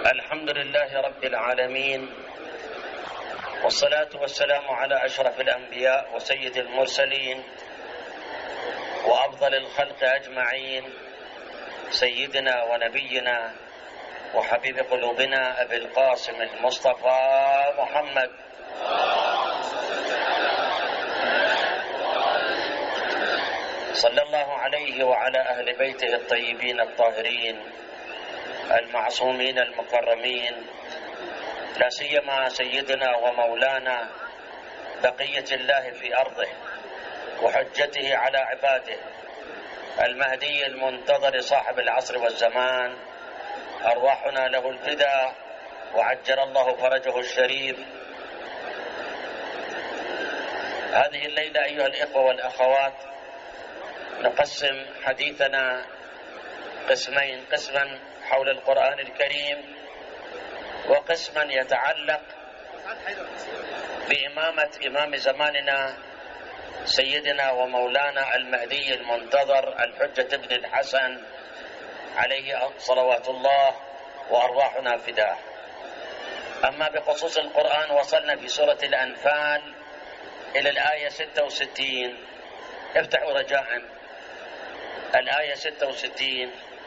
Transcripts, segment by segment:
الحمد لله رب العالمين، والصلاة والسلام على أشرف الأنبياء وسيد المرسلين وأفضل الخلق أجمعين، سيدنا ونبينا وحبيب قلوبنا أبي القاسم المصطفى محمد صلى الله عليه وعلى أهل بيته الطيبين الطاهرين المعصومين المكرمين، لا سيما سيدنا ومولانا بقية الله في أرضه وحجته على عباده المهدي المنتظر صاحب العصر والزمان، أرواحنا له الفداء وعجل الله فرجه الشريف. هذه الليلة أيها الإخوة والأخوات نقسم حديثنا قسمين، قسما حول القرآن الكريم وقسما يتعلق بإمامة إمام زماننا سيدنا ومولانا المهدي المنتظر الحجة ابن الحسن عليه صلوات الله وأرواحنا فداه. أما بخصوص القرآن وصلنا في سورة الأنفال إلى الآية 66. افتحوا رجاء الآية 66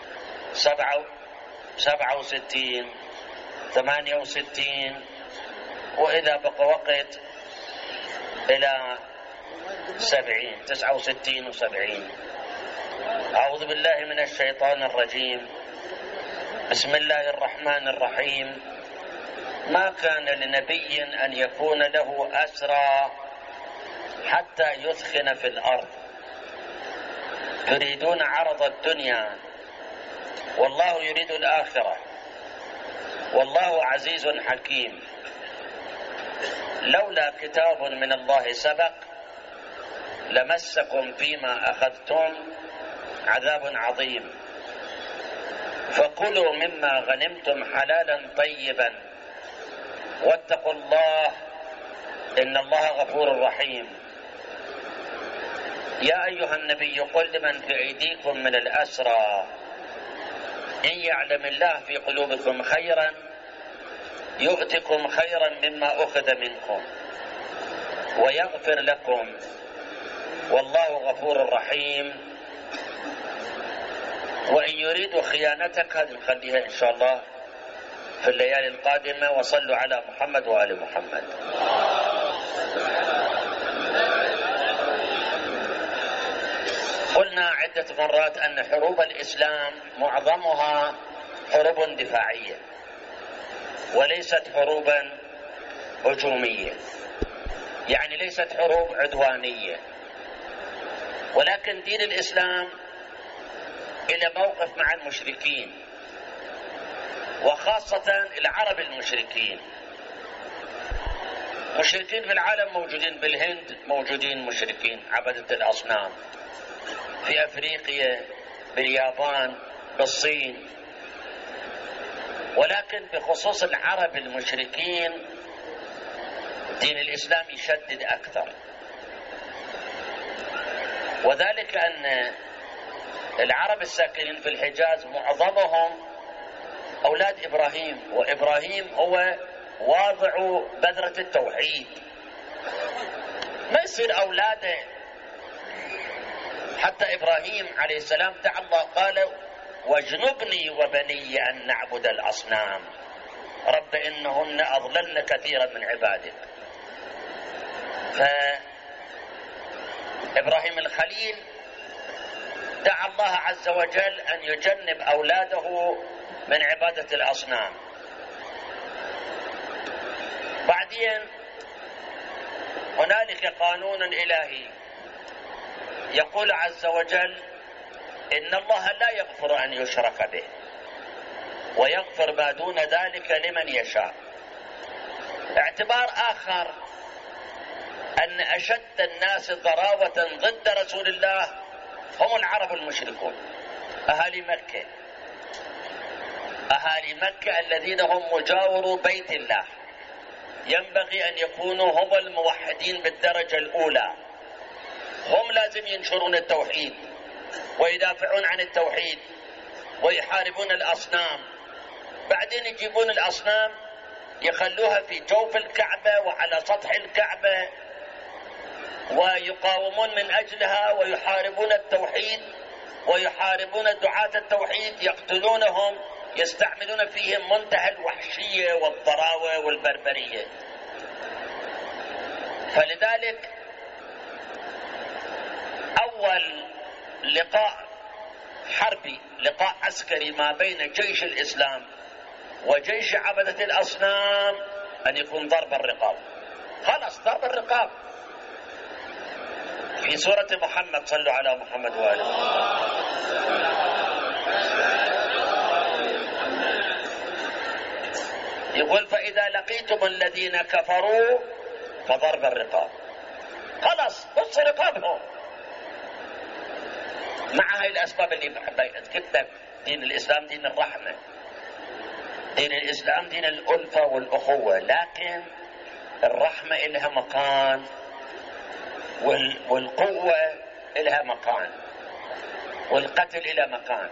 67 68 وإذا بقى وقت إلى 70 69 و70. أعوذ بالله من الشيطان الرجيم. بسم الله الرحمن الرحيم. ما كان لنبي أن يكون له أسرى حتى يثخن في الأرض تريدون عرض الدنيا والله يريد الآخرة والله عزيز حكيم. لولا كتاب من الله سبق لمسكم فيما أخذتم عذاب عظيم، فكلوا مما غنمتم حلالا طيبا واتقوا الله إن الله غفور رحيم. يا أيها النبي قل لمن في أيديكم من الأسرى إن يعلم الله في قلوبكم خيرا يؤتكم خيرا مما أخذ منكم ويغفر لكم والله غفور رحيم. وإن يريدوا خيانتك، هذه نخليها إن شاء الله في الليالي القادمة. وصلوا على محمد وآل محمد. قلنا عدة مرات أن حروب الإسلام معظمها حروب دفاعية وليست حروبا هجومية، يعني ليست حروب عدوانية، ولكن دين الإسلام إلى موقف مع المشركين وخاصة العرب المشركين. مشركين في العالم موجودين، بالهند موجودين مشركين عبدة الأصنام، في أفريقيا، باليابان، بالصين، ولكن بخصوص العرب المشركين دين الإسلام يشدد أكثر، وذلك أن العرب الساكنين في الحجاز معظمهم أولاد إبراهيم، وإبراهيم هو واضع بذرة التوحيد، ما يصير أولاده. حتى إبراهيم عليه السلام دعا الله قال واجنبني وبني أن نعبد الأصنام رب إنهن أضللن كثيرا من عبادك. فإبراهيم الخليل دعا الله عز وجل أن يجنب أولاده من عبادة الأصنام. بعدين هنالك قانون إلهي يقول عز وجل إن الله لا يغفر أن يشرك به ويغفر ما دون ذلك لمن يشاء. اعتبار آخر أن أشد الناس ضراوة ضد رسول الله هم العرب المشركون، أهالي مكة. أهالي مكة الذين هم مجاورو بيت الله ينبغي أن يكونوا هم الموحدين بالدرجة الأولى، هم لازم ينشرون التوحيد ويدافعون عن التوحيد ويحاربون الأصنام بعدين يجيبون الأصنام يخلوها في جوف الكعبة وعلى سطح الكعبة ويقاومون من أجلها ويحاربون التوحيد ويحاربون دعاة التوحيد، يقتلونهم، يستعملون فيهم منتهى الوحشية والضراوة والبربرية. فلذلك أول لقاء حربي، لقاء عسكري ما بين جيش الإسلام وجيش عبدة الأصنام أن يكون ضرب الرقاب. خلاص ضرب الرقاب في سورة محمد، صلوا على محمد وآله. يقول فإذا لقيتم الذين كفروا فضرب الرقاب. خلاص بص رقابهم مع هاي الأسباب اللي قلت لك. دين الإسلام دين الرحمة، دين الإسلام دين الألفة والأخوة، لكن الرحمة إلها مكان والقوة إلها مكان والقتل إلى مكان.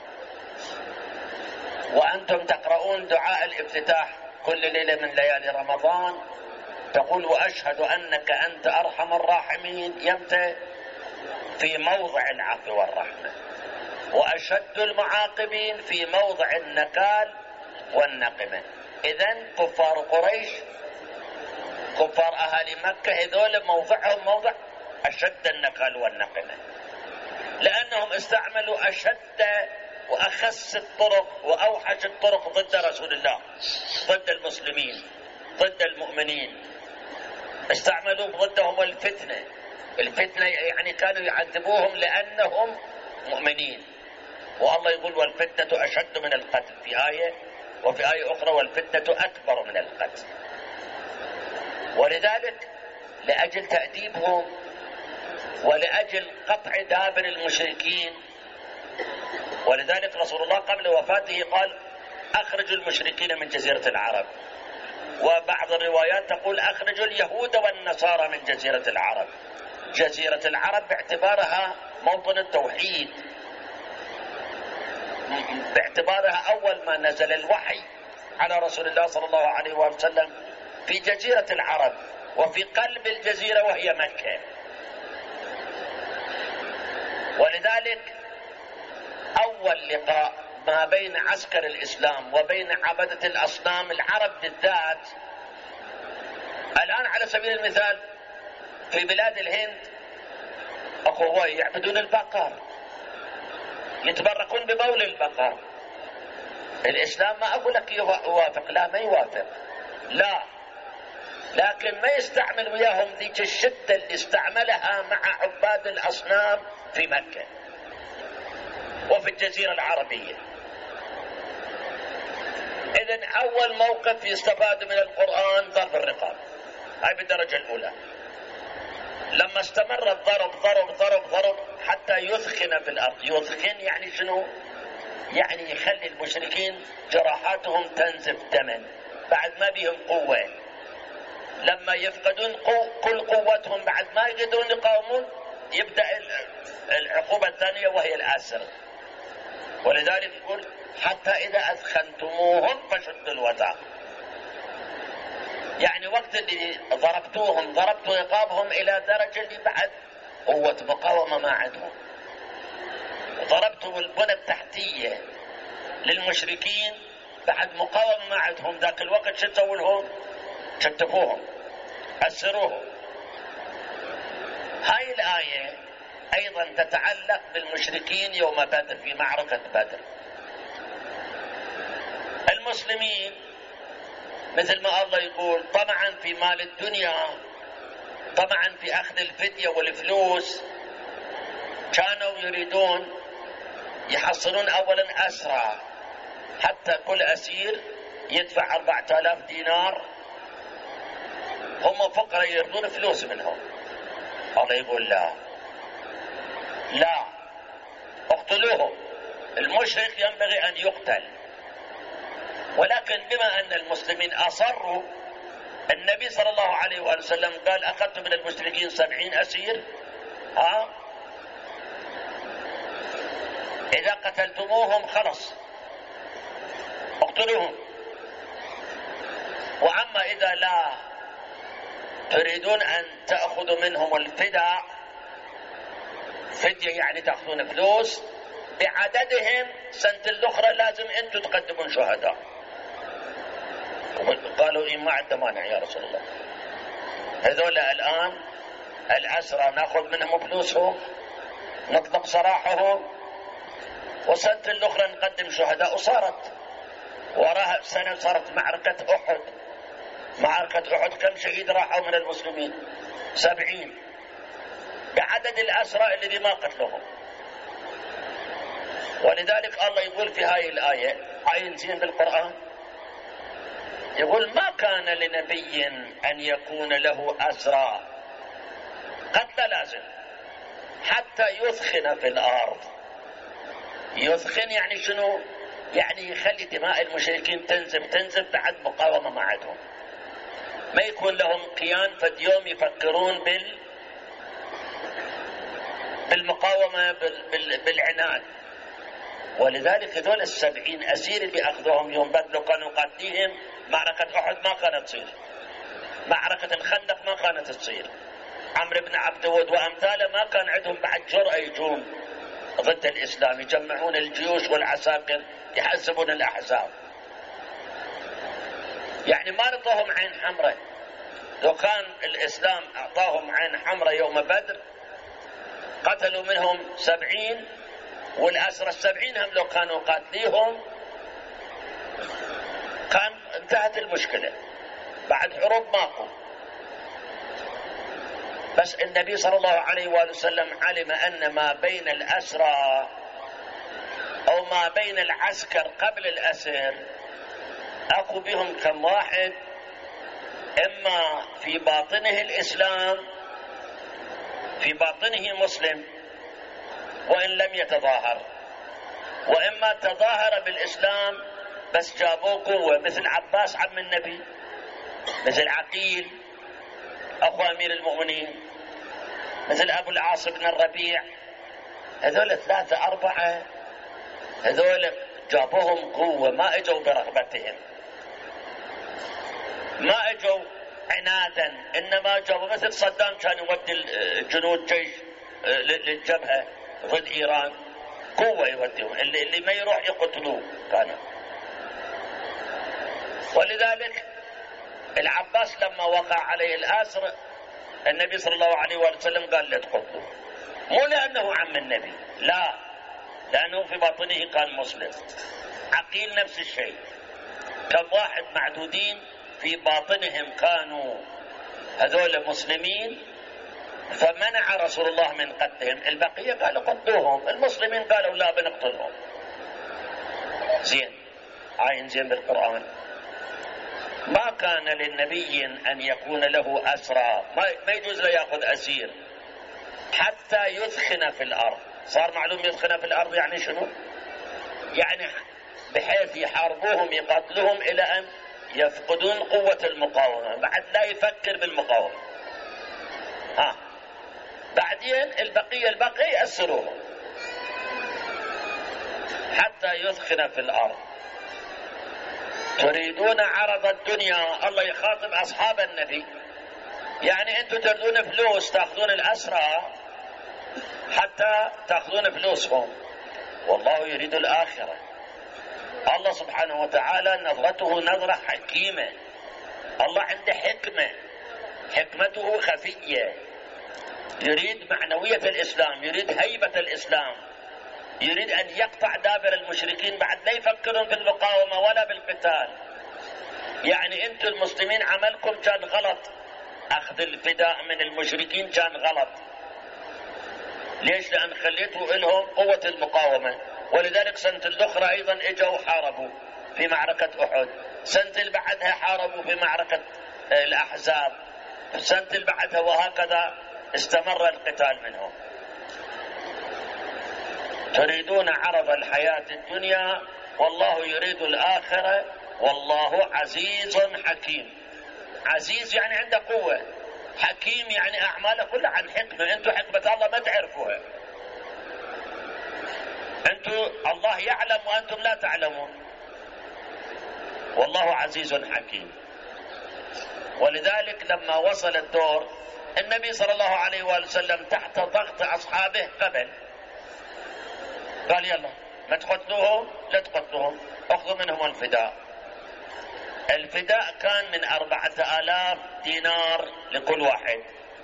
وأنتم تقرؤون دعاء الافتتاح كل ليلة من ليالي رمضان، تقول وأشهد أنك أنت أرحم الراحمين. يمتى؟ في موضع العفو والرحمة. وأشد المعاقبين في موضع النكال والنقمة. إذن كفار قريش، كفار أهالي مكة، هذول موضعهم موضع أشد النكال والنقمة، لأنهم استعملوا أشد وأخس الطرق وأوحش الطرق ضد رسول الله، ضد المسلمين، ضد المؤمنين. استعملوا ضدهم الفتنة. الفتنة يعني كانوا يعذبوهم لأنهم مؤمنين. والله يقول والفتنة أشد من القتل في آية، وفي آية أخرى والفتنة أكبر من القتل. ولذلك لأجل تأديبهم ولأجل قطع دابر المشركين، ولذلك رسول الله قبل وفاته قال أخرجوا المشركين من جزيرة العرب. وبعض الروايات تقول أخرجوا اليهود والنصارى من جزيرة العرب. جزيرة العرب باعتبارها موطن التوحيد، باعتبارها أول ما نزل الوحي على رسول الله صلى الله عليه وسلم في جزيرة العرب وفي قلب الجزيرة وهي مكة. ولذلك أول لقاء ما بين عسكر الإسلام وبين عبدة الأصنام العرب بالذات، الآن على سبيل المثال في بلاد الهند أخوة يعبدون البقر، يتبركون ببول البقر. الإسلام ما أقول لك يوافق، لا ما يوافق، لا، لكن ما يستعمل وياهم ذيك الشدة اللي استعملها مع عباد الأصنام في مكة وفي الجزيرة العربية. إذن أول موقف يستفاد من القرآن ضرب الرقاب، هاي بالدرجة الأولى. لما استمر الضرب ضرب ضرب ضرب حتى يثخن في الأرض. يثخن يعني شنو؟ يعني يخلي المشركين جراحاتهم تنزف دما بعد ما بهم قوة. لما يفقدون كل قوتهم بعد ما يقدرون يقاومون، يبدأ العقوبة الثانية وهي الأسر. ولذلك يقول حتى إذا أثخنتموهم فشدوا الوثاق، يعني وقت اللي ضربتوا رقابهم إلى درجة اللي بعد قوة مقاومة ما عندهم. ضربتوا البنى التحتية للمشركين بعد مقاومة ما عندهم. ذاك الوقت شو تسووا لهم؟ شتفوهم، أسروهم. هاي الآية أيضا تتعلق بالمشركين يوم بدر، في معركة بدر. المسلمين مثل ما الله يقول طمعا في مال الدنيا، طمعا في أخذ الفدية والفلوس، كانوا يريدون يحصلون أولا أسرى، حتى كل أسير يدفع 4000 دينار. هم فقراء يريدون فلوس منهم. الله يقول لا، اقتلوهم. المشرك ينبغي أن يقتل، ولكن بما أن المسلمين أصروا، النبي صلى الله عليه وسلم قال أخذت من المشركين 70 أسير، إذا قتلتموهم خلص اقتلوهم. وأما إذا لا تريدون أن تأخذوا منهم الفداء، فدية يعني تأخذون فلوس بعددهم، سنة الأخرى لازم أنتم تقدمون شهداء. قالوا إيه ما عندنا مانع يا رسول الله، هذول الآن الأسرى نأخذ منهم فلوسهم، نطلق سراحهم، وسنة الأخرى نقدم شهداء. وصارت وراها سنة صارت معركة أحد. معركة أحد كم شهيد راحوا من المسلمين؟ 70 بعدد الأسرى الذي ما قتلهم. ولذلك الله يقول في هاي الآية، عين زين بالقرآن، يقول ما كان لنبي أن يكون له أسرى، قتل لازم، حتى يثخن في الأرض. يثخن يعني شنو؟ يعني يخلي دماء المشركين تنزف بعد مقاومة ما عندهم، ما يكون لهم كيان فد يوم يفكرون بالمقاومة بالعناد. ولذلك هذول 70 أسير اللي أخذوهم يوم بدر كانوا قاتليهم، معركة أحد ما كانت تصير، معركة الخندق ما كانت تصير، عمرو بن عبد ود وأمثاله ما كان عندهم بعد جرأة يجون ضد الإسلام، يجمعون الجيوش والعساكر يحسبون الأحزاب. يعني ما رضوهم عين حمراء. لو كان الإسلام أعطاهم عين حمراء يوم بدر قتلوا منهم 70، والأسرى 70 هم لو كانوا قاتليهم كان انتهت المشكلة، بعد حروب ماكو. بس النبي صلى الله عليه وآله وسلم علم أن ما بين الأسرى أو ما بين العسكر قبل الأسر أكو بهم كم واحد إما في باطنه الإسلام، في باطنه مسلم وإن لم يتظاهر، وإما تظاهر بالإسلام بس جابوه قوة، مثل عباس عم النبي، مثل عقيل أخو أمير المؤمنين، مثل أبو العاص بن الربيع. هذول 3 4 هذول جابوهم قوة، ما اجوا برغبتهم، ما اجوا عنادا، انما جابوا مثل صدام كان يودي الجنود جيش للجبهة ضد ايران، قوة يوديهم، اللي ما يروح يقتلوه كانوا. ولذلك العباس لما وقع عليه الأسر النبي صلى الله عليه وسلم قال لا تقتلوه، مو لأنه عم النبي، لا، لأنه في باطنه كان مسلم. عقيل نفس الشيء، كم واحد معدودين في باطنهم كانوا هذول مسلمين، فمنع رسول الله من قتلهم. البقية قالوا قتلوهم، المسلمين قالوا لا بنقتلهم. زين، عين زين بالقرآن. ما كان للنبي أن يكون له أسرى، ما يجوز له يأخذ أسير حتى يثخن في الأرض. صار معلوم يثخن في الأرض يعني شنو؟ يعني بحيث يحاربوهم يقاتلوهم إلى أن يفقدون قوة المقاومة، بعد لا يفكر بالمقاومة. بعدين البقية يأسروهم حتى يثخن في الأرض. تريدون عرض الدنيا، الله يخاطب أصحاب النبي، يعني أنتم تريدون فلوس تأخذون الأسرى حتى تأخذون فلوسهم، والله يريد الآخرة. الله سبحانه وتعالى نظرته نظرة حكيمة، الله عنده حكمة، حكمته خفية، يريد معنوية الإسلام، يريد هيبة الإسلام، يريد أن يقطع دابر المشركين بعد لا يفكرون في المقاومة ولا بالقتال. يعني أنتم المسلمين عملكم كان غلط، أخذ الفداء من المشركين كان غلط. ليش؟ لأن خليتوا لهم قوة المقاومة. ولذلك سنة الأخرى أيضا إجوا حاربوا في معركة أحد، سنة اللي بعدها حاربوا في معركة الأحزاب، سنة اللي بعدها، وهكذا استمر القتال منهم. تريدون عرض الحياة الدنيا والله يريد الآخرة والله عزيز حكيم. عزيز يعني عنده قوة، حكيم يعني أعماله كلها عن حكمة. أنتم حكمة الله ما تعرفوها، أنتم الله يعلم وأنتم لا تعلمون. والله عزيز حكيم. ولذلك لما وصل الدور النبي صلى الله عليه وآله وسلم تحت ضغط أصحابه قال يلا ما تقتلوهم، لا تقتلوهم، اخذوا منهم الفداء. الفداء كان من 4000 دينار لكل واحد.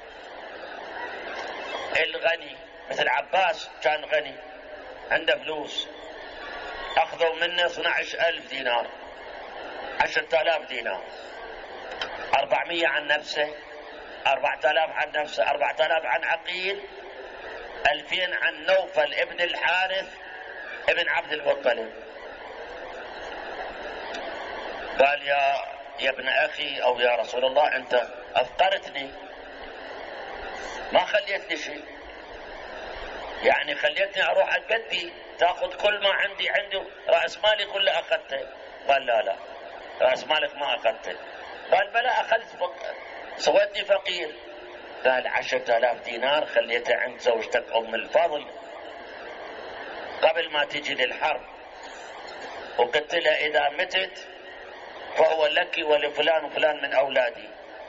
الغني مثل عباس كان غني عنده فلوس، اخذوا منه 12000 دينار، 10000 دينار، 400 عن نفسه، 4000 عن نفسه، 4000 عن عقيل، 2000 عن نوفل ابن الحارث ابن عبد المطلب. قال يا ابن اخي او يا رسول الله انت افقرتني، ما خليتني شيء، يعني خليتني اروح اقدي تاخذ كل ما عندي راس مالي كله اخذته. قال لا راس مالك ما اخذته. قال بلى اخذت، سويتني فقير. قال 10,000 دينار خليتها عند زوجتك ام الفضل قبل ما تجي للحرب، وقلت لها اذا متت فهو لك ولفلان وفلان من اولادي.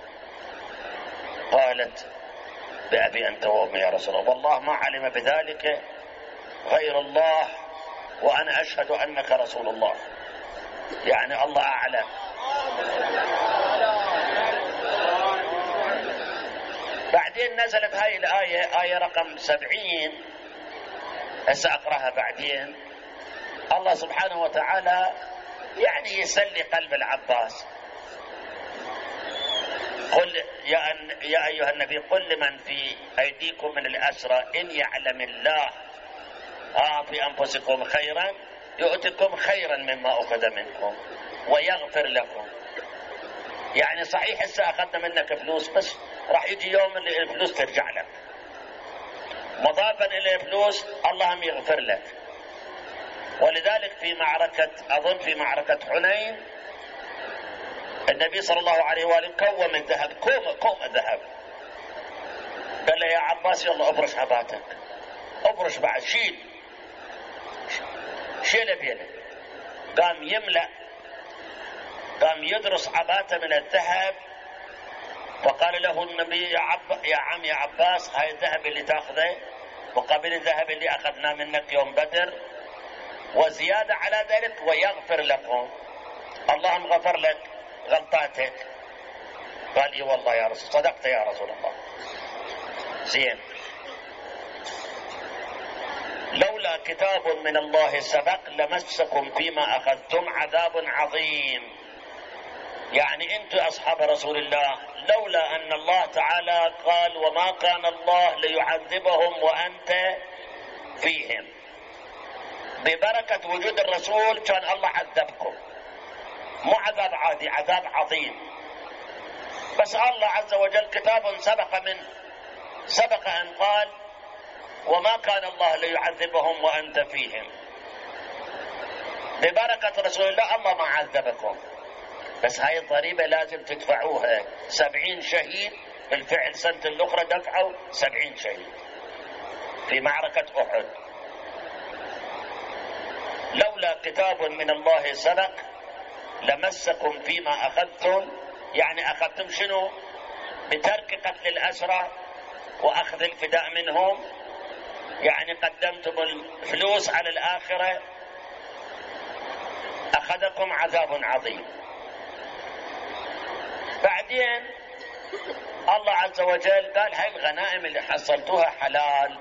قالت بأبي أنت وأمي يا رسول الله، والله ما علم بذلك غير الله وأنا أشهد أنك رسول الله، يعني الله أعلم. بعدين نزلت هاي الآية، آية رقم 70، هسه أقرأها بعدين. الله سبحانه وتعالى يعني يسلي قلب العباس. قل يا أيها النبي قل لمن في أيديكم من الأسرى إن يعلم الله في أنفسكم خيرا يؤتكم خيرا مما أخذ منكم ويغفر لكم. يعني صحيح هسه أخذنا منك فلوس، بس راح يجي يوم اللي الفلوس ترجع لك، مضافا إلى فلوس الله هم يغفر لك. ولذلك في معركة، أظن في معركة حنين، النبي صلى الله عليه وآله كوم الذهب، كوم الذهب، قال له يا عباس يلا ابرش عباتك، ابرش بعد، شيل بيده. قام يملأ، قام يدرس عباته من الذهب. فقال له النبي يا عم يا عباس هاي الذهب اللي تاخذه وقبل الذهب اللي اخذناه منك يوم بدر وزيادة على ذلك ويغفر لكم، اللهم غفر لك غلطاتك. قال اي والله يا رسول، صدقت يا رسول الله. زين، لولا كتاب من الله سبق لمسكم فيما اخذتم عذاب عظيم. يعني انتم اصحاب رسول الله لولا ان الله تعالى قال وما كان الله ليعذبهم وانت فيهم، ببركة وجود الرسول كان الله عذبكم، مو عذاب عادي، عذاب عظيم. بس الله عز وجل كتاب سبق أن قال وما كان الله ليعذبهم وأنت فيهم، ببركة رسول الله الله ما عذبكم. بس هاي الضريبة لازم تدفعوها، 70 شهيد بالفعل سنة الأخرى دفعوا 70 شهيد في معركة أحد. لولا كتاب من الله سبق لمسكم فيما أخذتم، يعني أخذتم شنو؟ بترك قتل الأسرى وأخذ الفداء منهم، يعني قدمتم الفلوس على الآخرة، أخذكم عذاب عظيم. بعدين الله عز وجل قال هاي الغنائم اللي حصلتوها حلال،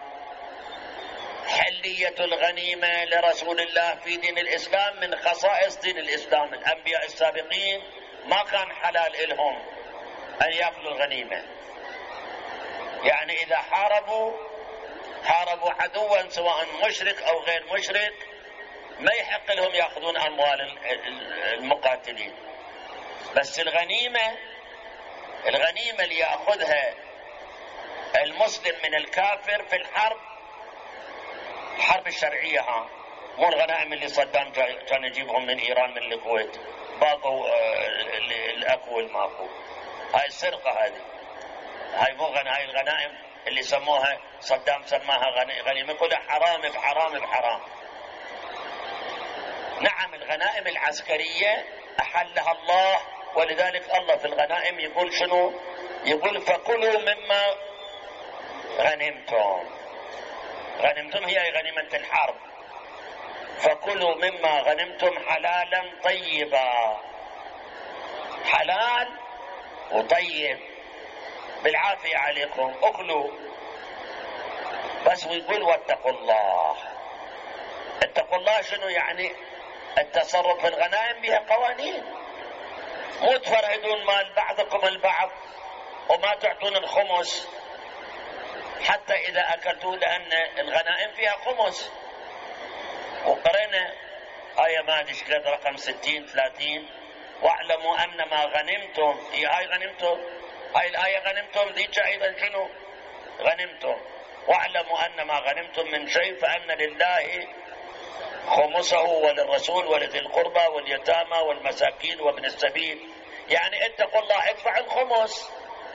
حلية الغنيمة لرسول الله في دين الإسلام من خصائص دين الإسلام. الأنبياء السابقين ما كان حلال لهم أن يأكلوا الغنيمة، يعني إذا حاربوا عدوا سواء مشرك أو غير مشرك ما يحق لهم يأخذون أموال المقاتلين. بس الغنيمة اللي يأخذها المسلم من الكافر في الحرب الشرعية، مو الغنائم اللي صدام كان يجيبهم من إيران من الكويت، باقوا الأكو والماكو، هاي السرقة، هاي مو هاي الغنائم اللي سموها صدام سماها غنيمة، كلها حرام بحرام بحرام. نعم الغنائم العسكرية أحلها الله ولذلك الله في الغنائم يقول شنو؟ يقول فكلوا مما غنمتم. غنمتم هي غنيمة الحرب. فكلوا مما غنمتم حلالا طيبا، حلال وطيب بالعافية عليكم، اكلوا. بس ويقول واتقوا الله. اتقوا الله شنو يعني؟ التصرف في الغنائم بها قوانين، مو تفرهدون مال بعضكم البعض وما تعطون الخمس حتى إذا أكلتوا، لأن الغنائم فيها خمس. وقرأنا آية ما أدري شكل رقم 60-30 واعلموا أن ما غنمتم. هي آية غنمتم، هاي الآية غنمتم ذيك أيضا شنو؟ غنمتم. واعلموا أن ما غنمتم من شيء فأن لله خمسه وللرسول ولذي القربى واليتامى والمساكين وابن السبيل. يعني اتقوا الله، ادفع الخمس.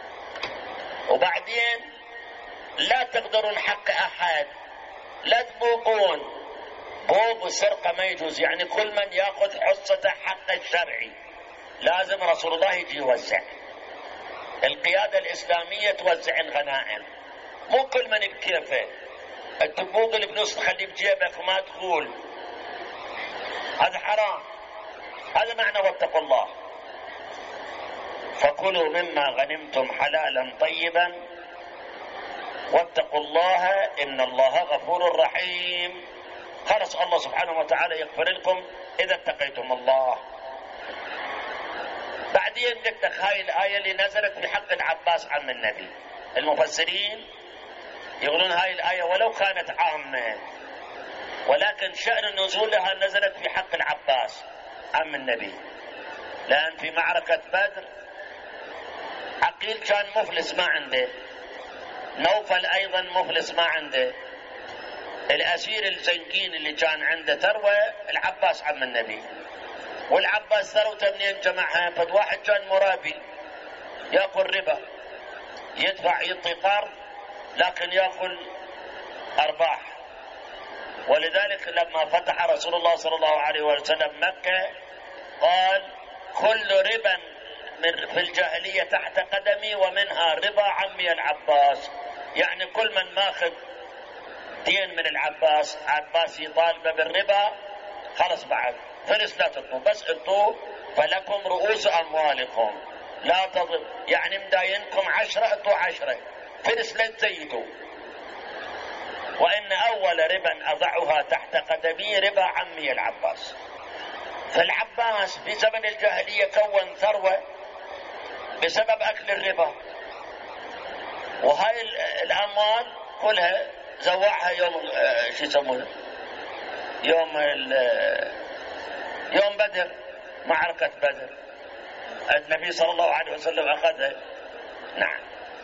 وبعدين لا تقدرون حق أحد، لا تبوقون. بوق والسرقة ما يجوز، يعني كل من يأخذ حصته حق الشرعي لازم رسول الله يجي يوزع. القيادة الإسلامية توزع الغنائم، مو كل من بكيفه. التبوق الفلوس تخليه بجيبك وما تقول، هذا حرام. هذا معنى واتقوا الله. فكلوا مما غنمتم حلالا طيبا واتقوا الله إن الله غفور رحيم. خلص الله سبحانه وتعالى يغفر لكم إذا اتقيتم الله. بعدين قلت لك هاي الآية اللي نزلت في حق العباس عم النبي. المفسرين يقولون هاي الآية ولو كانت عامة، ولكن شأن نزولها نزلت في حق العباس عم النبي، لأن في معركة بدر عقيل كان مفلس ما عنده، نوفل أيضا مفلس ما عنده، الأسير الزنكين اللي كان عنده ثروة العباس عم النبي. والعباس ثروته منين جمعها؟ فد واحد كان مرابي يأكل ربا، يدفع يعطي قرض لكن يأكل أرباح. ولذلك لما فتح رسول الله صلى الله عليه وسلم مكة قال كل ربا في الجاهلية تحت قدمي ومنها ربا عمي العباس. يعني كل من ماخذ دين من العباس، عباس يطالبه بالربا، خلص بعد فلس لا تطلبوا، بس انتوا فلكم رؤوس أموالكم لا تضل. يعني مداينكم 10 انتوا 10 فلس لا تزيدوا. وإن أول ربا أضعها تحت قدمي ربا عمي العباس. فالعباس في زمن الجاهلية كون ثروة بسبب أكل الربا، وهاي الأموال كلها زوعها يوم شو يسمونه يوم بدر، معركة بدر. النبي صلى الله عليه وسلم أخذها، نعم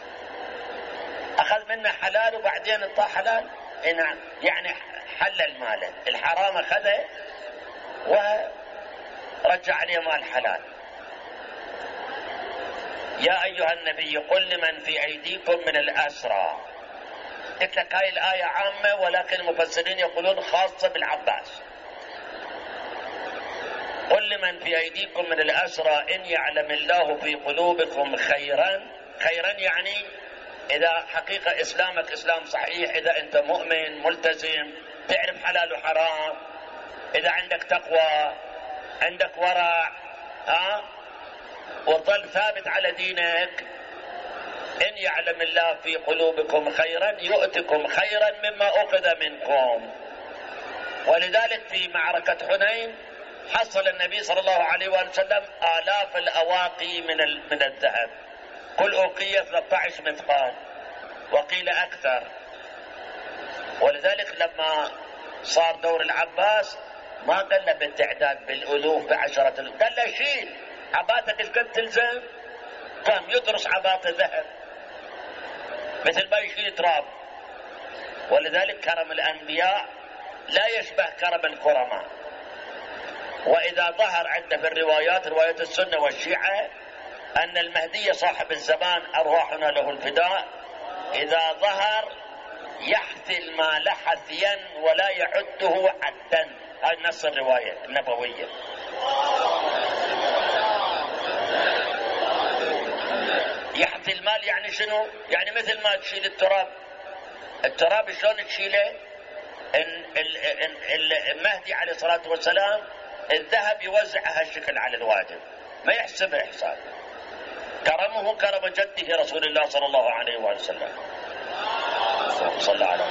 أخذ منه حلال وبعدين اعطاه حلال. نعم يعني حلل ماله، الحرام أخذه ورجع عليه مال حلال. يا أيها النبي قل لمن في أيديكم من الأسرى. قلت لك هاي الآية عامة، ولكن المفسرين يقولون خاصة بالعباس. قل لمن في أيديكم من الأسرى إن يعلم الله في قلوبكم خيرا. خيرا يعني إذا حقيقة إسلامك إسلام صحيح، إذا أنت مؤمن ملتزم تعرف حلال وحرام، إذا عندك تقوى عندك ورع وظل ثابت على دينك. إن يعلم الله في قلوبكم خيرا يؤتكم خيرا مما أخذ منكم. ولذلك في معركة حنين حصل النبي صلى الله عليه وسلم آلاف الأواقي من الذهب، كل أوقية 13 مثقال وقيل أكثر. ولذلك لما صار دور العباس ما قال له بالتعداد بالألوف ب10، قال له شيل عباتك ايش قد تلزم. قام يدرس عبات ذهب مثل ما يشيل تراب. ولذلك كرم الأنبياء لا يشبه كرم الكرماء. وإذا ظهر عندنا في الروايات، رواية السنة والشيعة، أن المهدي صاحب الزمان أرواحنا له الفداء إذا ظهر يحثي المال حثيا ولا يعده عدا. هاي نص الرواية النبوية. يعطي المال يعني شنو؟ يعني مثل ما تشيل التراب شلون تشيله؟ المهدي عليه الصلاة والسلام الذهب يوزعها هالشكل على الواجب، ما يحسبها حساب. كرمه كرم جده رسول الله صلى الله عليه وسلم. صلى على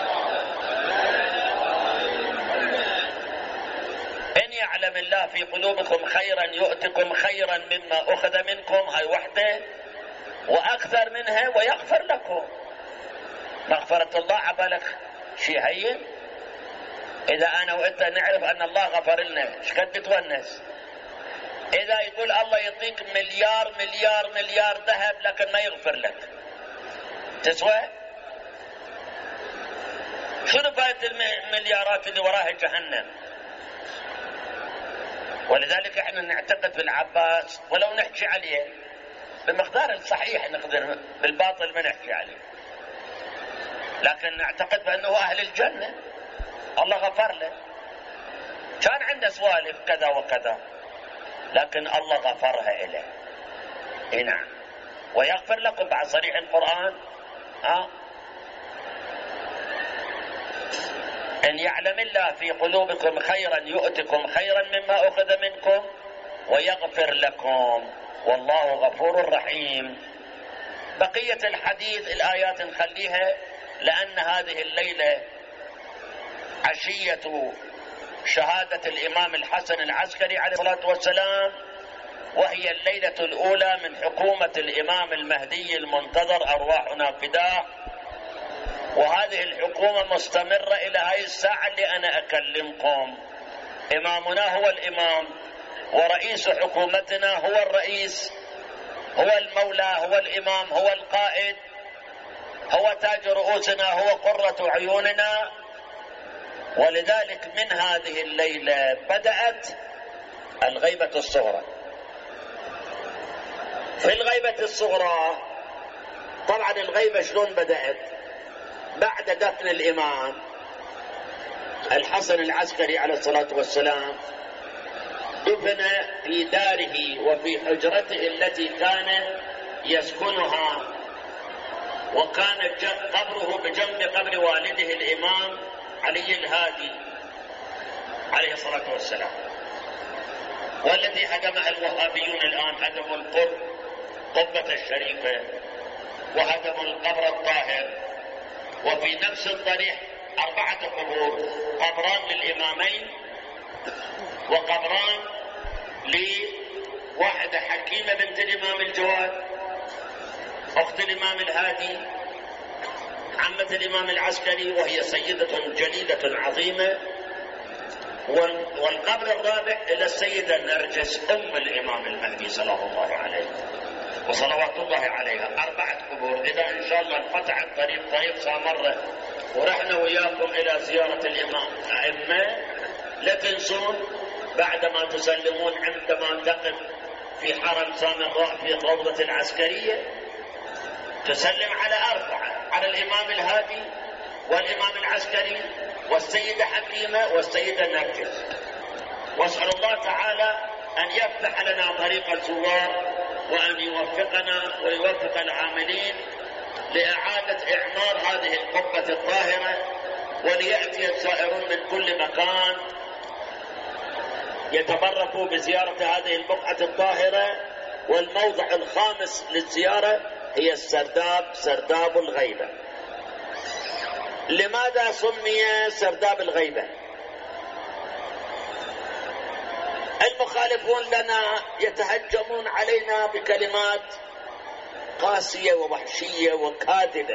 إن يعلم الله في قلوبكم خيرا يؤتكم خيرا مما أخذ منكم، هاي وحده، وأكثر منها ويغفر لكم. مغفرة الله عبالك شيء هين؟ إذا أنا وإنت نعرف أن الله غفر لنا ايش قد تتونس؟ إذا يقول الله يعطيك مليار مليار مليار ذهب لكن ما يغفر لك، تسوى؟ شنو فائدة المليارات اللي وراها جهنم؟ ولذلك احنا نعتقد في العباس ولو نحكي عليه بالمقدار الصحيح، نقدر بالباطل ما نحكي عليه، لكن نعتقد بأنه أهل الجنة، الله غفر له. كان عنده سوالف كذا وكذا لكن الله غفرها إليه. نعم، ويغفر لكم بعد صريح القرآن. إن يعلم الله في قلوبكم خيرا يؤتكم خيرا مما أخذ منكم ويغفر لكم والله غفور رحيم. بقية الحديث الآيات نخليها، لأن هذه الليلة عشية شهادة الإمام الحسن العسكري عليه الصلاة والسلام، وهي الليلة الأولى من حكومة الإمام المهدي المنتظر أرواحنا فداه. وهذه الحكومة مستمرة إلى هاي الساعة اللي أنا أكلمكم. إمامنا هو الإمام، ورئيس حكومتنا هو الرئيس، هو المولى، هو الإمام، هو القائد، هو تاج رؤوسنا، هو قرة عيوننا. ولذلك من هذه الليلة بدأت الغيبة الصغرى. في الغيبة الصغرى طبعا الغيبة شلون بدأت؟ بعد دفن الإمام الحسن العسكري عليه الصلاة والسلام، دفن في داره وفي حجرته التي كان يسكنها، وكان قبره بجنب قبر والده الإمام علي الهادي عليه الصلاة والسلام، والذي هدمها الوهابيون الآن. هدموا القبة الشريفة وهدموا القبر الطاهر، وفي نفس الضريح 4 قبور، قبران للإمامين وقبران لواحدة حكيمة بنت الإمام الجواد أخت الإمام الهادي عمة الإمام العسكري، وهي سيدة جليلة عظيمة. والقبر الرابع إلى السيدة نرجس أم الإمام المهدي صلى الله عليه وصلوات الله عليها. 4 قبور. إذا إن شاء الله انفتح طريق سامرة ورحنا وياكم إلى زيارة الإمام أئمة، لا تنسون بعدما تسلمون عندما تقف في حرم سامراء في روضة العسكرية تسلم على 4، على الإمام الهادي والإمام العسكري والسيدة حكيمة والسيدة نرجس. واسأل الله تعالى أن يفتح لنا طريق الزوار، وأن يوفقنا ويوفق العاملين لإعادة إعمار هذه القبة الطاهرة، وليأتي الزائرون من كل مكان يتبركوا بزيارة هذه البقعة الطاهرة. والموضع الخامس للزيارة هي السرداب، سرداب الغيبة. لماذا سمي سرداب الغيبة؟ المخالفون لنا يتهجمون علينا بكلمات قاسية ووحشية وكاذبة.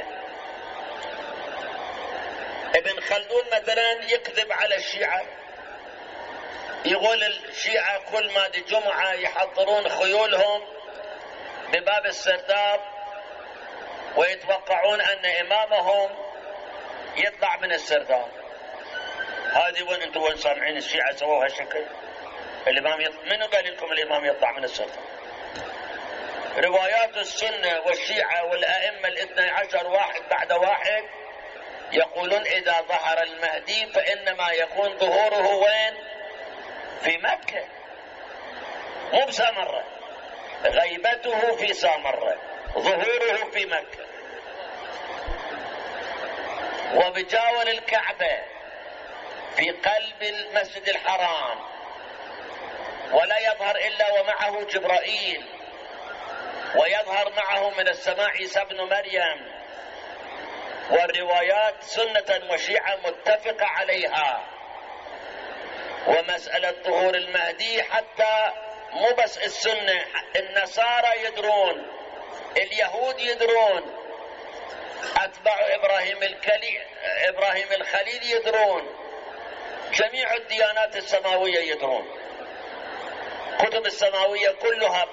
ابن خلدون مثلا يكذب على الشيعة، يقول الشيعة كل ما دي جمعة يحضرون خيولهم بباب السرداب ويتوقعون أن إمامهم يطلع من السرداب. هذه وين انتم وين سامعين الشيعة سووها هالشكل؟ الإمام منو قال لكم الإمام يطلع من السرداب؟ روايات السنة والشيعة والأئمة ال12 واحد بعد واحد يقولون إذا ظهر المهدي فإنما يكون ظهوره وين؟ في مكة، مو بسامرة، غيبته في سامرة. ظهوره في مكة، وبجاور الكعبة في قلب المسجد الحرام، ولا يظهر إلا ومعه جبرائيل، ويظهر معه من السماء عيسى ابن مريم، والروايات سنة وشيعة متفقة عليها. ومسألة ظهور المهدي حتى مو بس السنة، النصارى يدرون، اليهود يدرون، أتباع إبراهيم الخليل يدرون، جميع الديانات السماوية يدرون، كتب السماوية كلها.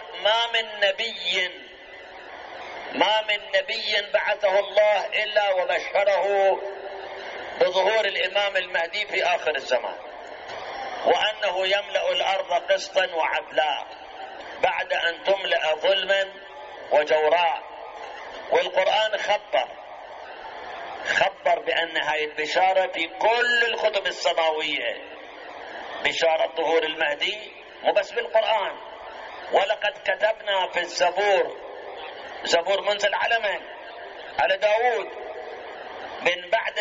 ما من نبي بعثه الله إلا وبشره بظهور الإمام المهدي في آخر الزمان، وأنه يملأ الأرض قسطا وعدلا بعد أن تملأ ظلما وجوراء. والقرآن خبر بأن هاي البشارة في كل الكتب السماوية، بشارة ظهور المهدي، مو بس بالقرآن. ولقد كتبنا في زبور منزل على من؟ على داود. من بعد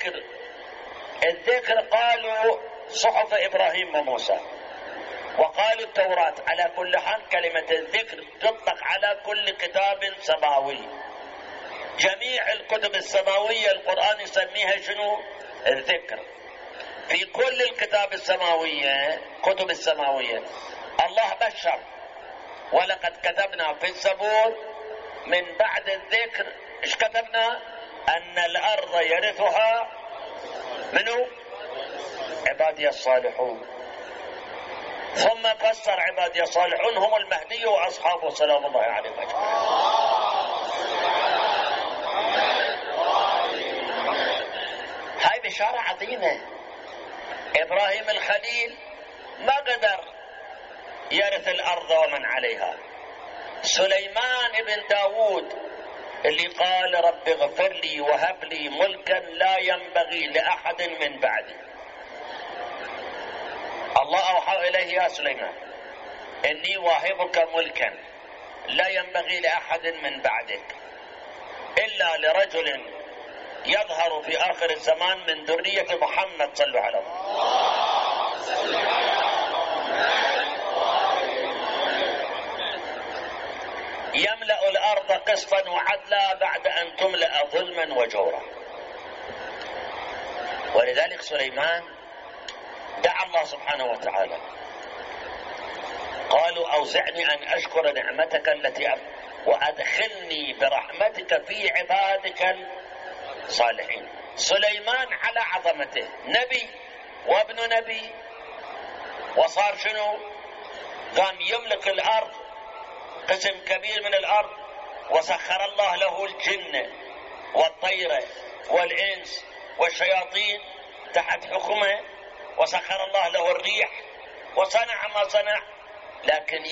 الذكر قالوا صحف إبراهيم وموسى، وقالوا التوراة. على كل حال كلمة الذكر تطلق على كل كتاب سماوي. جميع الكتب السماوية القرآن يسميها شنو؟ الذكر. في كل الكتاب السماوية، كتب السماوية، الله بشر. ولقد كتبنا في الزبور من بعد الذكر، ايش كتبنا؟ أن الأرض يرثها منو؟ عبادي الصالحون. ثم فسر عبادي الصالحون هم المهدي وأصحابه سلام الله عليهم أجمعين. هاي بشارة عظيمة. إبراهيم الخليل ما قدر يرث الأرض ومن عليها. سليمان ابن داود اللي قال رب اغفر لي وهب لي ملكا لا ينبغي لأحد من بعدي. الله أوحى إليه يا سليمان إني واهبك ملكا لا ينبغي لأحد من بعدك إلا لرجل يظهر في آخر الزمان من ذرية محمد. صلوا على يملأ الأرض قسطا وعدلا بعد أن تملأ ظلما وجورا. ولذلك سليمان دعا الله سبحانه وتعالى، قالوا أوزعني أن أشكر نعمتك التي وأدخلني برحمتك في عبادك الصالحين. سليمان على عظمته نبي وابن نبي، وصار شنو؟ قام يملك الأرض، قسم كبير من الأرض، وسخر الله له الجن والطير والإنس والشياطين تحت حكمه، وسخر الله له الريح، وصنع ما صنع. لكن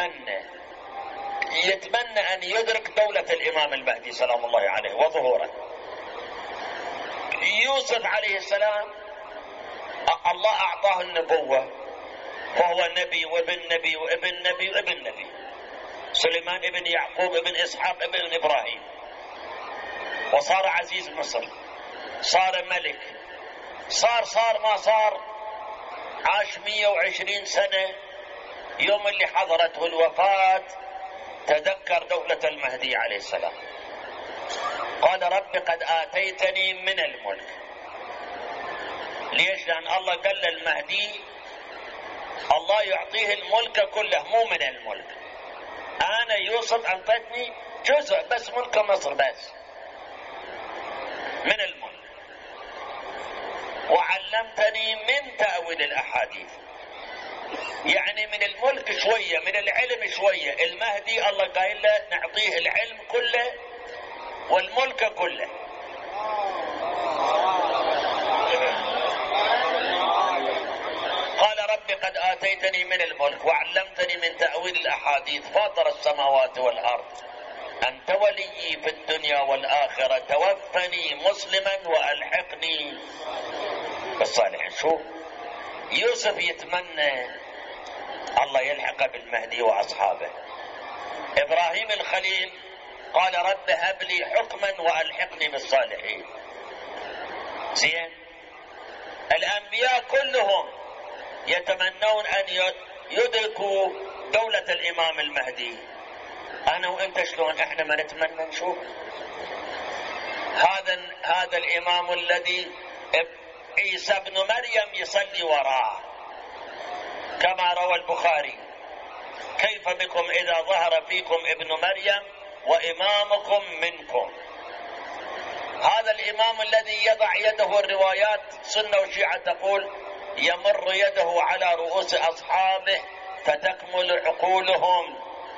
يتمنى أن يدرك دولة الإمام المهدي سلام الله عليه وظهوره. يوسف عليه السلام الله أعطاه النبوة، فهو نبي وابن نبي وابن نبي وابن نبي. سليمان ابن يعقوب ابن إسحاق ابن إبراهيم، وصار عزيز مصر، صار ملك، صار ما صار، عاش 120 سنة. يوم اللي حضرته الوفاة تذكر دولة المهدي عليه السلام، قال رب قد آتيتني من الملك. ليش؟ لأن الله قال للمهدي الله يعطيه الملك كله، مو من الملك. أنا يوسف أنطتني جزء بس ملك مصر، بس من الملك، وعلمتني من تأويل الأحاديث. يعني من الملك شوية، من العلم شوية. المهدي الله قايل له نعطيه العلم كله والملك كله. قال رب قد آتيتني من الملك وعلمتني من تأويل الأحاديث فاطر السماوات والأرض أنت وليي في الدنيا والآخرة توفني مسلما وألحقني بالصالحين. شوف يوسف يتمنى الله يلحق بالمهدي وأصحابه. إبراهيم الخليل قال رب هب لي حكما وألحقني بالصالحين. زين، الأنبياء كلهم يتمنون أن يدركوا دولة الإمام المهدي. أنا وأنت شلون إحنا ما نتمنى نشوف هذا الإمام الذي عيسى ابن مريم يصلي وراه، كما روى البخاري: كيف بكم إذا ظهر فيكم ابن مريم وإمامكم منكم. هذا الإمام الذي يضع يده، الروايات سنة وشيعة تقول يمر يده على رؤوس أصحابه فتكمل عقولهم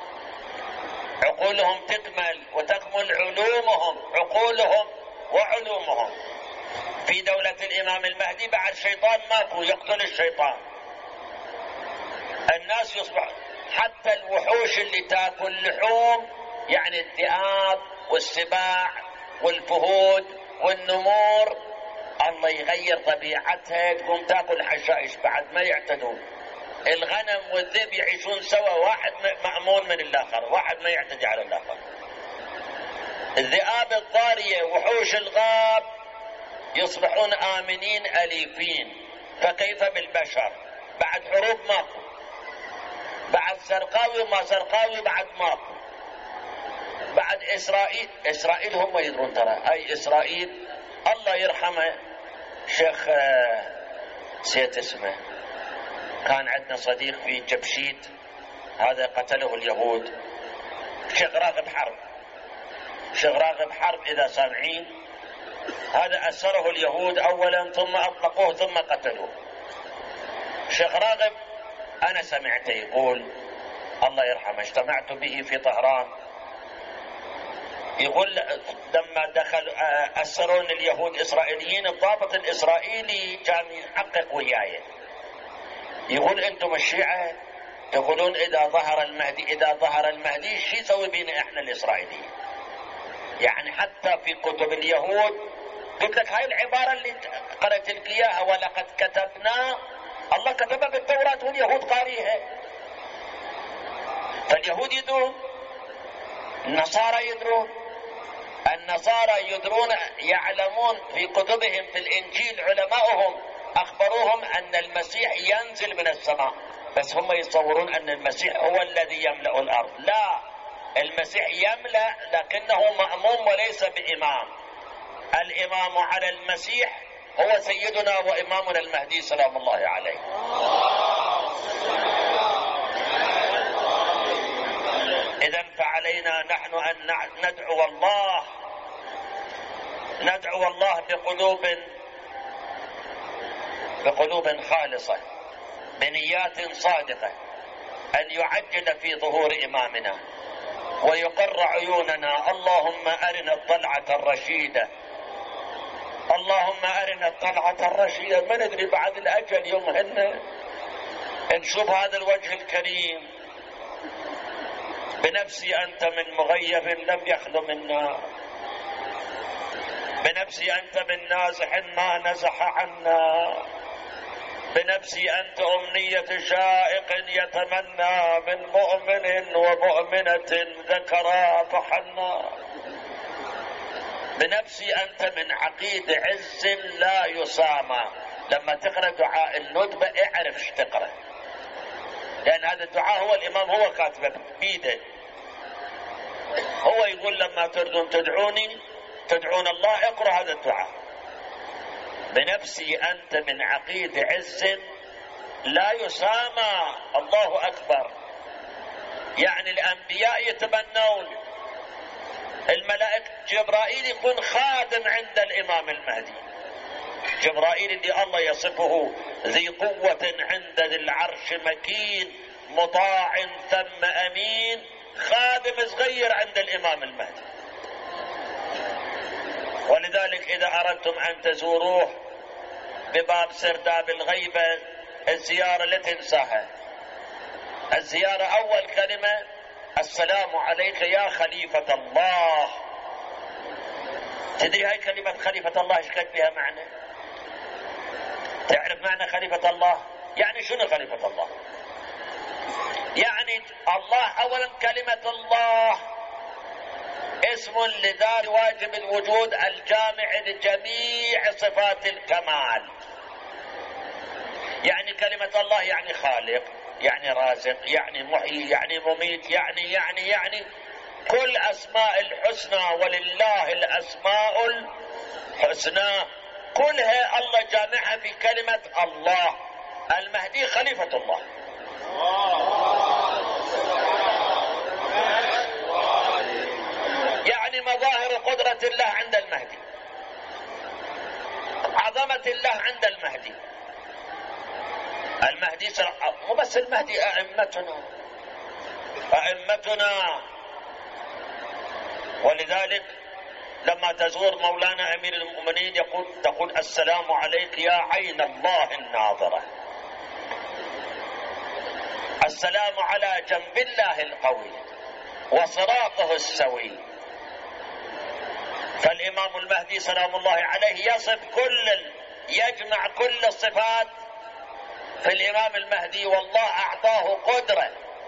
تكمل وتكمل عقولهم وعلومهم. في دولة الإمام المهدي بعد شيطان ماكو يقتل الشيطان، الناس يصبح حتى الوحوش اللي تاكل لحوم، يعني الذئاب والسباع والفهود والنمور، الله يغير طبيعتها تقوم تاكل حشائش بعد ما يعتدون. الغنم والذئب يعيشون سوا، واحد مأمون من الآخر، واحد ما يعتدي على الآخر. الذئاب الضارية وحوش الغاب يصبحون آمنين أليفين، فكيف بالبشر؟ بعد حروب ماكو، بعد سرقاوي ما سرقاوي بعد ماكو، بعد إسرائيل هم يدرون ترى أي إسرائيل. الله يرحمه شيخ نسيت اسمه، كان عندنا صديق في جبشيت، هذا قتله اليهود، شيخ راغب حرب إذا سامعين، هذا أسره اليهود أولا ثم أطلقوه ثم قتلوه. شيخ راغب أنا سمعته يقول الله يرحمه، اجتمعت به في طهران، يقول لما دخل أسرون اليهود إسرائيليين، الضابط الإسرائيلي كان يحقق وياي، يقول أنتم الشيعة تقولون إذا ظهر المهدي شو يسوي بينا إحنا الإسرائيليين؟ يعني حتى في كتب اليهود قلت لك هاي العبارة اللي قرأت لك إياها، ولقد كتبنا، الله كتبها بالتوراة واليهود قاريها. فاليهود يدرون، النصارى يدرون، يعلمون في كتبهم في الإنجيل، علماؤهم أخبروهم أن المسيح ينزل من السماء، بس هم يتصورون أن المسيح هو الذي يملأ الأرض. لا، المسيح يملأ لكنه مأموم وليس بإمام. الإمام على المسيح هو سيدنا وإمامنا المهدي سلام الله عليه. إذن فعلينا نحن أن ندعو الله بقلوب خالصة، بنيات صادقة، أن يعجل في ظهور إمامنا ويقر عيوننا. اللهم أرنا الطلعة الرشيدة، اللهم أرنا الطلعة الرشيدة، ما ندري بعد الأجل يوم نشوف هذا الوجه الكريم. بنفسي أنت من مغيب لم يخلو منا، بنفسي أنت من نازح ما نزح عنا، بنفسي أنت أمنية شائق يتمنى من مؤمن ومؤمنة ذكرا فحنا، بنفسي أنت من عقيد عز لا يسامى. لما تقرأ دعاء الندبة اعرف ايش تقرأ، لأن هذا الدعاء هو الإمام هو كاتبه بيده، هو يقول لما تردون تدعون الله اقرأ هذا الدعاء. بنفسي أنت من عقيد عز لا يسامى. الله أكبر. يعني الأنبياء يتمنون، الملائكة، جبرائيل يكون خادم عند الإمام المهدي، جبرائيل اللي الله يصفه ذي قوة عند ذي العرش مكين مطاع ثم أمين، خادم صغير عند الإمام المهدي. ولذلك إذا أردتم أن تزوروه بباب سرداب الغيبة، الزيارة لا تنساها. الزيارة أول كلمة السلام عليك يا خليفة الله. تدري هاي كلمة خليفة الله ايش قد بها معنى؟ تعرف معنى خليفة الله؟ يعني شنو خليفة الله؟ يعني الله أولا كلمة الله اسم لذات واجب الوجود الجامع لجميع صفات الكمال. يعني كلمة الله يعني خالق، يعني رازق، يعني محيي، يعني مميت، يعني كل أسماء الحسنى، ولله الأسماء الحسنى كلها الله جامعها في كلمة الله. المهدي خليفة الله. يعني مظاهر قدرة الله عند المهدي، عظمة الله عند المهدي. المهدي مو بس المهدي، أئمتنا. ولذلك لما تزور مولانا أمير المؤمنين تقول السلام عليك يا عين الله الناظرة، السلام على جنب الله القوي وصراطه السوي. فالإمام المهدي سلام الله عليه يجمع كل الصفات في الإمام المهدي. والله أعطاه قدرة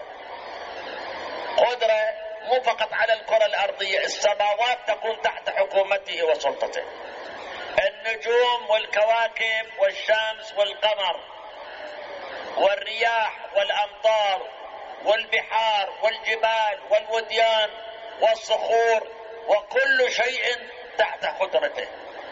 مو فقط على الكرة الأرضية، السماوات تكون تحت حكومته وسلطته، النجوم والكواكب والشمس والقمر والرياح والأمطار والبحار والجبال والوديان والصخور، وكل شيء تحت قدرته.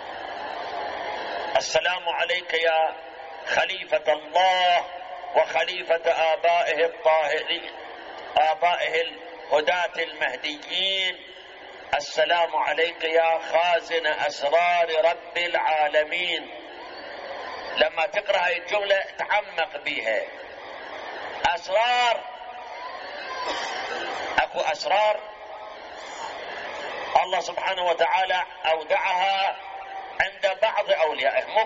السلام عليك يا خليفة الله وخليفة آبائه الطاهرين، آبائه الهداة المهديين. السلام عليك يا خازن أسرار رب العالمين. لما تقرأ هاي الجملة تعمق بها. أسرار، أكو أسرار الله سبحانه وتعالى أودعها عند بعض أوليائه، مو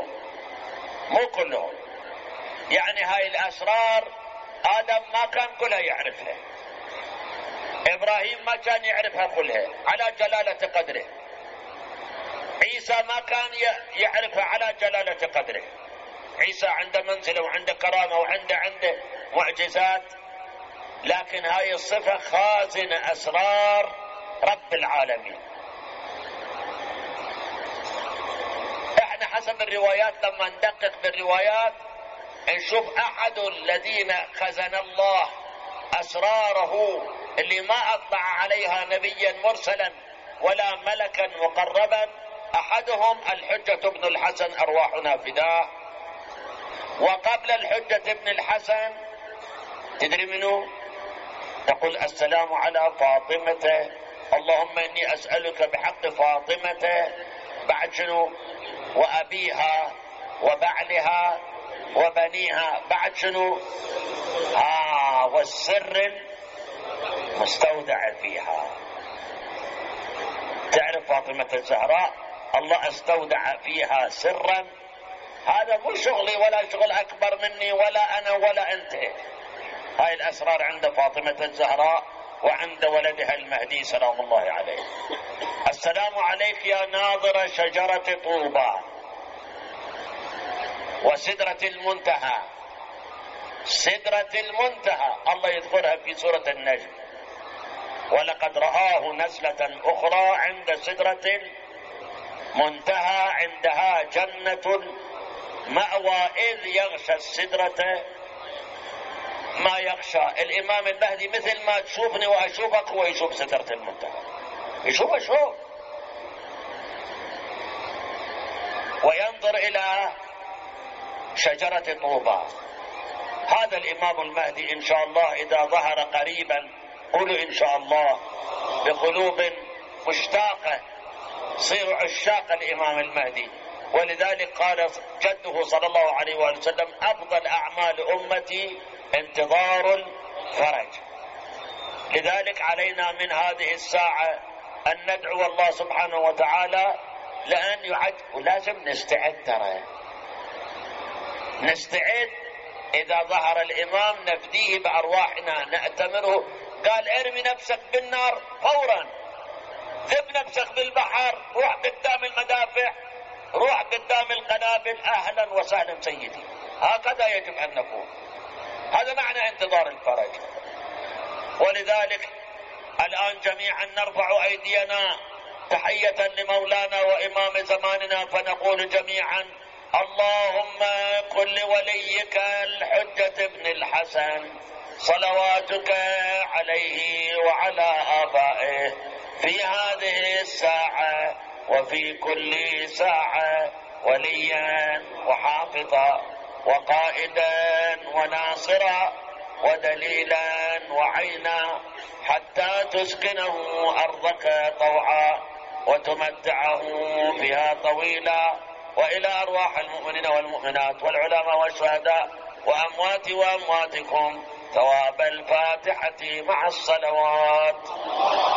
كلهم. يعني هاي الأسرار آدم ما كان كلها يعرفها، إبراهيم ما كان يعرفها كلها على جلالة قدره، عيسى ما كان يعرفها على جلالة قدره. عيسى عنده منزلة وعنده كرامة وعنده معجزات، لكن هاي الصفة خازن أسرار رب العالمين. احنا حسب الروايات لما ندقق بالروايات نشوف أحد الذين خزن الله أسراره اللي ما أطلع عليها نبيا مرسلا ولا ملكا مقربا، أحدهم الحجة بن الحسن أرواحنا فداه. وقبل الحجة بن الحسن تدري منه؟ تقول السلام على فاطمة، اللهم إني أسألك بحق فاطمة، بعد شنو؟ وأبيها وبعلها وبنيها، بعد شنو؟ والسر مستودع فيها. تعرف فاطمة الزهراء الله استودع فيها سرا، هذا مو شغلي ولا شغل أكبر مني ولا أنا ولا أنت. هاي الأسرار عند فاطمة الزهراء وعند ولدها المهدي سلام الله عليه. السلام عليك يا ناظر شجرة طوبى وسدرة المنتهى. سدرة المنتهى الله يذكرها في سورة النجم، ولقد رآه نزلة أخرى عند سدرة المنتهى عندها جنة مأوى إذ يغشى السدرة ما يغشى. الإمام المهدي مثل ما تشوفني وأشوفك هو يشوف سدرة المنتهى، يشوف وينظر إلى شجرة طوبى. هذا الإمام المهدي إن شاء الله إذا ظهر قريبا، قولوا إن شاء الله بقلوب مشتاقة، صيروا عشاق الإمام المهدي. ولذلك قال جده صلى الله عليه وآله وسلم أفضل أعمال أمتي انتظار الفرج. لذلك علينا من هذه الساعة أن ندعو الله سبحانه وتعالى لأن يعد، ولازم نستعد، ترى نستعد. إذا ظهر الإمام نفديه بأرواحنا نأتمره. قال ارمي نفسك بالنار فورا، ذب نفسك بالبحر، روح قدام المدافع، روح قدام القنابل، أهلا وسهلا سيدي. هكذا يجب أن نكون، هذا معنى انتظار الفرج. ولذلك الآن جميعا نرفع أيدينا تحية لمولانا وإمام زماننا، فنقول جميعا: اللهم قل لوليك الحجة بن الحسن صلواتك عليه وعلى آبائه في هذه الساعة وفي كل ساعة وليا وحافظا وقائدا وناصرا ودليلا وعينا، حتى تسكنه أرضك طوعا وتمتعه فيها طويلا، وإلى أرواح المؤمنين والمؤمنات والعلماء والشهداء وأمواتي وأمواتكم ثواب الفاتحة مع الصلوات.